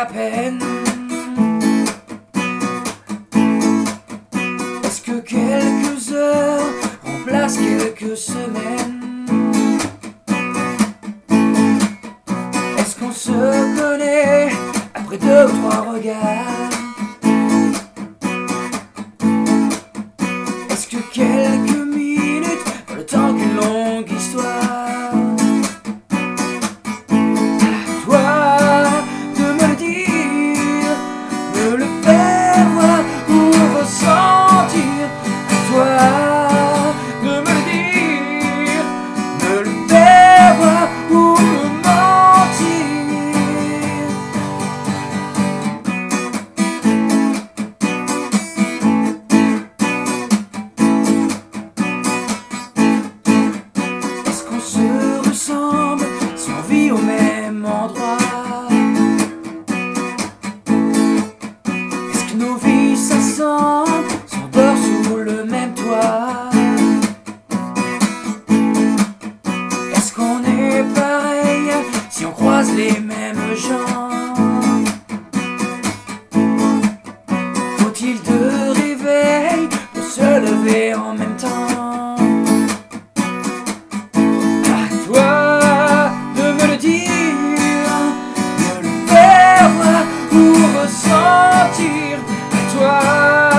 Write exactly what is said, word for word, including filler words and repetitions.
la peine? Est-ce que quelques heures remplacent quelques semaines? Est-ce qu'on se connaît après deux ou trois regards? Est-ce que quelques minutes ont le temps qu'une longue histoire? À toi de me le dire, de le faire ou ressentir. À toi de me le dire, de le faire ou me mentir. Est-ce qu'on se ressemble si on vit au même endroit? Est-ce que nos vies s'assemblent si on dort sous le même toit? Est-ce qu'on est pareil si on croise les mêmes gens? Faut-il deux réveils pour se lever en même temps? À toi de me le dire, de le faire ou ressentir. À toi